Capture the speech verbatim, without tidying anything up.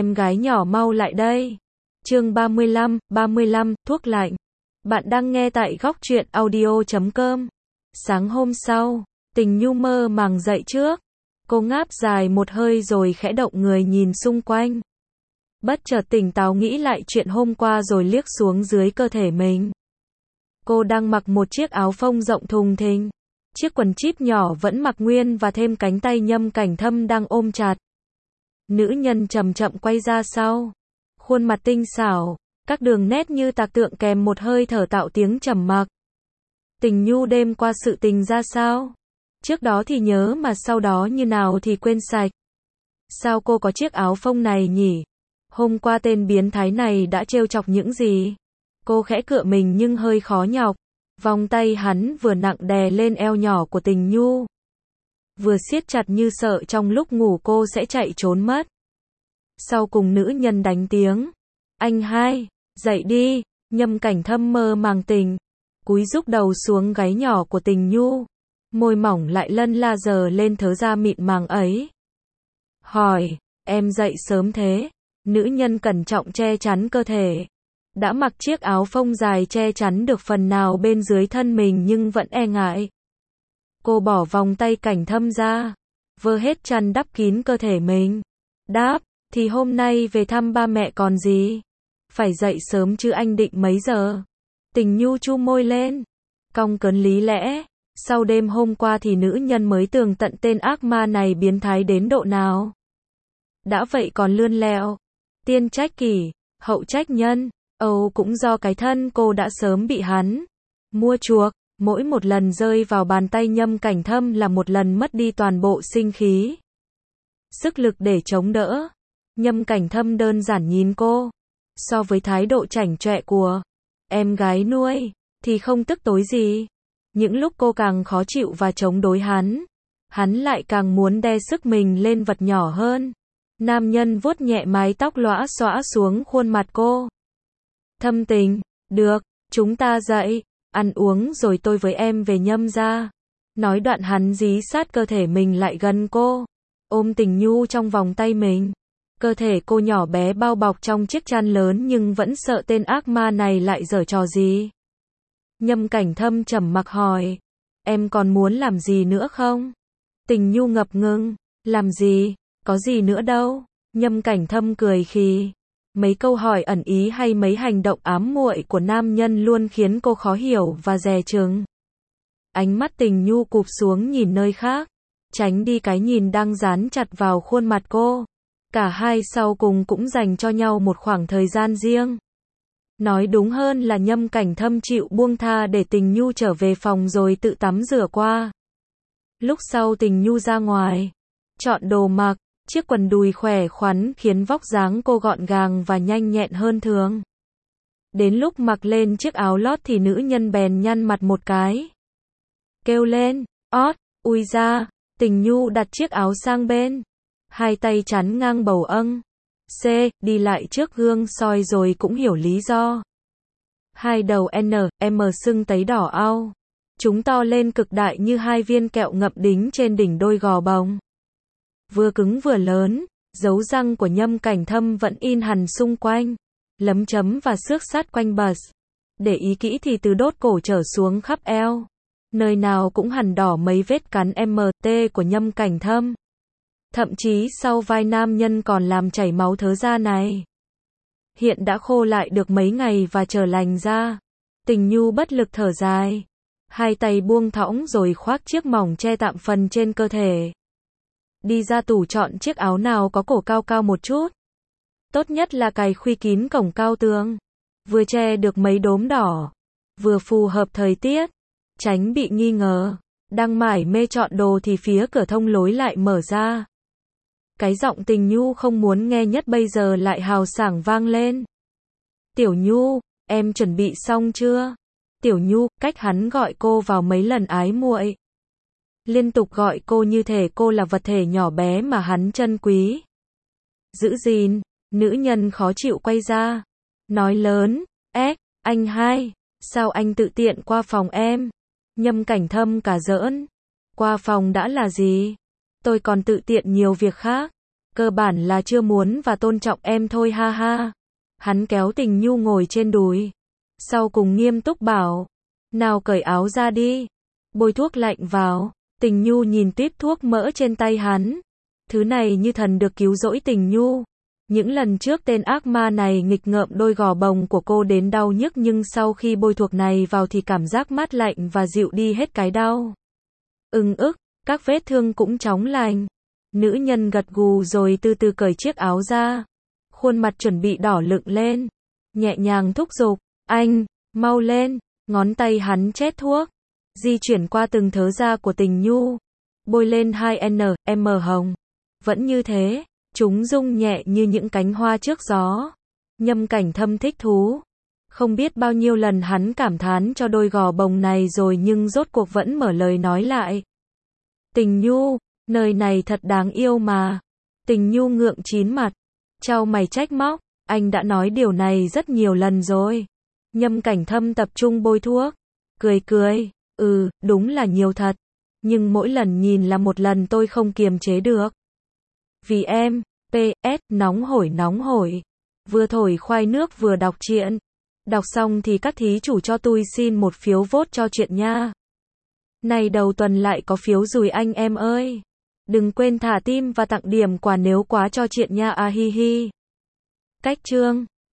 em gái nhỏ mau lại đây. Chương ba mươi lăm, ba mươi lăm, thuốc lạnh. Bạn đang nghe tại góc truyện audio chấm com. Sáng hôm sau, Tình Nhu mơ màng dậy trước. Cô ngáp dài một hơi rồi khẽ động người nhìn xung quanh. Bất chợt tỉnh táo nghĩ lại chuyện hôm qua rồi liếc xuống dưới cơ thể mình. Cô đang mặc một chiếc áo phông rộng thùng thình. Chiếc quần chip nhỏ vẫn mặc nguyên và thêm cánh tay Nhâm Cảnh Thâm đang ôm chặt. Nữ nhân chậm chậm quay ra sau. Khuôn mặt tinh xảo, các đường nét như tạc tượng kèm một hơi thở tạo tiếng trầm mặc. Tình Nhu đêm qua sự tình ra sao? Trước đó thì nhớ mà sau đó như nào thì quên sạch. Sao cô có chiếc áo phông này nhỉ? Hôm qua tên biến thái này đã trêu chọc những gì? Cô khẽ cựa mình nhưng hơi khó nhọc. Vòng tay hắn vừa nặng đè lên eo nhỏ của Tình Nhu, vừa siết chặt như sợ trong lúc ngủ cô sẽ chạy trốn mất. Sau cùng nữ nhân đánh tiếng. Anh hai, dậy đi. Nhâm Cảnh Thâm mơ màng tỉnh, cúi rúc đầu xuống gáy nhỏ của Tình Nhu. Môi mỏng lại lân la dờ lên thớ da mịn màng ấy. Hỏi, em dậy sớm thế? Nữ nhân cẩn trọng che chắn cơ thể. Đã mặc chiếc áo phông dài che chắn được phần nào bên dưới thân mình nhưng vẫn e ngại. Cô bỏ vòng tay Cảnh Thâm ra, vơ hết chăn đắp kín cơ thể mình. Đáp, thì hôm nay về thăm ba mẹ còn gì. Phải dậy sớm chứ anh định mấy giờ? Tình Nhu chu môi lên, cong cớn lý lẽ. Sau đêm hôm qua thì nữ nhân mới tường tận tên ác ma này biến thái đến độ nào. Đã vậy còn lươn lẹo. Tiên trách kỷ, hậu trách nhân. Âu cũng do cái thân cô đã sớm bị hắn mua chuộc. Mỗi một lần rơi vào bàn tay Nhâm Cảnh Thâm là một lần mất đi toàn bộ sinh khí, sức lực để chống đỡ. Nhâm Cảnh Thâm đơn giản nhìn cô. So với thái độ chảnh chọe của em gái nuôi thì không tức tối gì. Những lúc cô càng khó chịu và chống đối hắn, hắn lại càng muốn đè sức mình lên vật nhỏ hơn. Nam nhân vuốt nhẹ mái tóc lõa xõa xuống khuôn mặt cô. Thâm Tình, được, chúng ta dậy, ăn uống rồi tôi với em về Nhâm gia. Nói đoạn hắn dí sát cơ thể mình lại gần cô, ôm Tình Nhu trong vòng tay mình. Cơ thể cô nhỏ bé bao bọc trong chiếc chăn lớn nhưng vẫn sợ tên ác ma này lại giở trò gì. Nhâm Cảnh Thâm trầm mặc hỏi, em còn muốn làm gì nữa không? Tình Nhu ngập ngừng, làm gì, có gì nữa đâu. Nhâm Cảnh Thâm cười khì. Mấy câu hỏi ẩn ý hay mấy hành động ám muội của nam nhân luôn khiến cô khó hiểu và dè chừng. Ánh mắt Tình Nhu cụp xuống nhìn nơi khác, tránh đi cái nhìn đang dán chặt vào khuôn mặt cô. Cả hai sau cùng cũng dành cho nhau một khoảng thời gian riêng. Nói đúng hơn là Nhâm Cảnh Thâm chịu buông tha để Tình Nhu trở về phòng rồi tự tắm rửa qua. Lúc sau Tình Nhu ra ngoài, chọn đồ mặc. Chiếc quần đùi khỏe khoắn khiến vóc dáng cô gọn gàng và nhanh nhẹn hơn thường. Đến lúc mặc lên chiếc áo lót thì nữ nhân bèn nhăn mặt một cái, kêu lên, ót, ui ra. Tình Nhu đặt chiếc áo sang bên, hai tay chắn ngang bầu âng. C, đi lại trước gương soi rồi cũng hiểu lý do. Hai đầu N, M sưng tấy đỏ au. Chúng to lên cực đại như hai viên kẹo ngậm đính trên đỉnh đôi gò bồng. Vừa cứng vừa lớn, dấu răng của Nhâm Cảnh Thâm vẫn in hằn xung quanh, lấm chấm và xước sát quanh bờ. Để ý kỹ thì từ đốt cổ trở xuống khắp eo, nơi nào cũng hằn đỏ mấy vết cắn em tê của Nhâm Cảnh Thâm. Thậm chí sau vai nam nhân còn làm chảy máu thớ da này. Hiện đã khô lại được mấy ngày và trở lành ra. Tình Nhu bất lực thở dài, hai tay buông thõng rồi khoác chiếc mỏng che tạm phần trên cơ thể. Đi ra tủ chọn chiếc áo nào có cổ cao cao một chút. Tốt nhất là cài khuy kín cổng cao tường, vừa che được mấy đốm đỏ, vừa phù hợp thời tiết, tránh bị nghi ngờ. Đang mải mê chọn đồ thì phía cửa thông lối lại mở ra. Cái giọng Tình Nhu không muốn nghe nhất bây giờ lại hào sảng vang lên. Tiểu Nhu, em chuẩn bị xong chưa? Tiểu Nhu, cách hắn gọi cô vào mấy lần ái muội. Liên tục gọi cô như thể cô là vật thể nhỏ bé mà hắn trân quý. Giữ gìn, nữ nhân khó chịu quay ra, nói lớn, ếch, anh hai, sao anh tự tiện qua phòng em? Nhâm Cảnh Thâm cả giỡn, qua phòng đã là gì? Tôi còn tự tiện nhiều việc khác. Cơ bản là chưa muốn và tôn trọng em thôi ha ha. Hắn kéo Tình Nhu ngồi trên đùi. Sau cùng nghiêm túc bảo. Nào cởi áo ra đi. Bôi thuốc lạnh vào. Tình Nhu nhìn tuyếp thuốc mỡ trên tay hắn. Thứ này như thần được cứu rỗi Tình Nhu. Những lần trước tên ác ma này nghịch ngợm đôi gò bồng của cô đến đau nhức, nhưng sau khi bôi thuốc này vào thì cảm giác mát lạnh và dịu đi hết cái đau. Ưng ức, các vết thương cũng chóng lành. Nữ nhân gật gù rồi từ từ cởi chiếc áo ra. Khuôn mặt chuẩn bị đỏ lựng lên. Nhẹ nhàng thúc giục, anh, mau lên. Ngón tay hắn chét thuốc. Di chuyển qua từng thớ da của Tình Nhu. Bôi lên hai en em hồng. Vẫn như thế. Chúng rung nhẹ như những cánh hoa trước gió. Nhâm Cảnh Thâm thích thú. Không biết bao nhiêu lần hắn cảm thán cho đôi gò bồng này rồi nhưng rốt cuộc vẫn mở lời nói lại. Tình Nhu, nơi này thật đáng yêu mà. Tình Nhu ngượng chín mặt. Chau mày trách móc. Anh đã nói điều này rất nhiều lần rồi. Nhâm Cảnh Thâm tập trung bôi thuốc. Cười cười. Ừ, đúng là nhiều thật. Nhưng mỗi lần nhìn là một lần tôi không kiềm chế được. Vì em, pê ét, nóng hổi nóng hổi. Vừa thổi khoai nước vừa đọc truyện. Đọc xong thì các thí chủ cho tôi xin một phiếu vote cho chuyện nha. Này đầu tuần lại có phiếu rùi anh em ơi. Đừng quên thả tim và tặng điểm quà nếu quá cho chuyện nha, a hi hi. Cách chương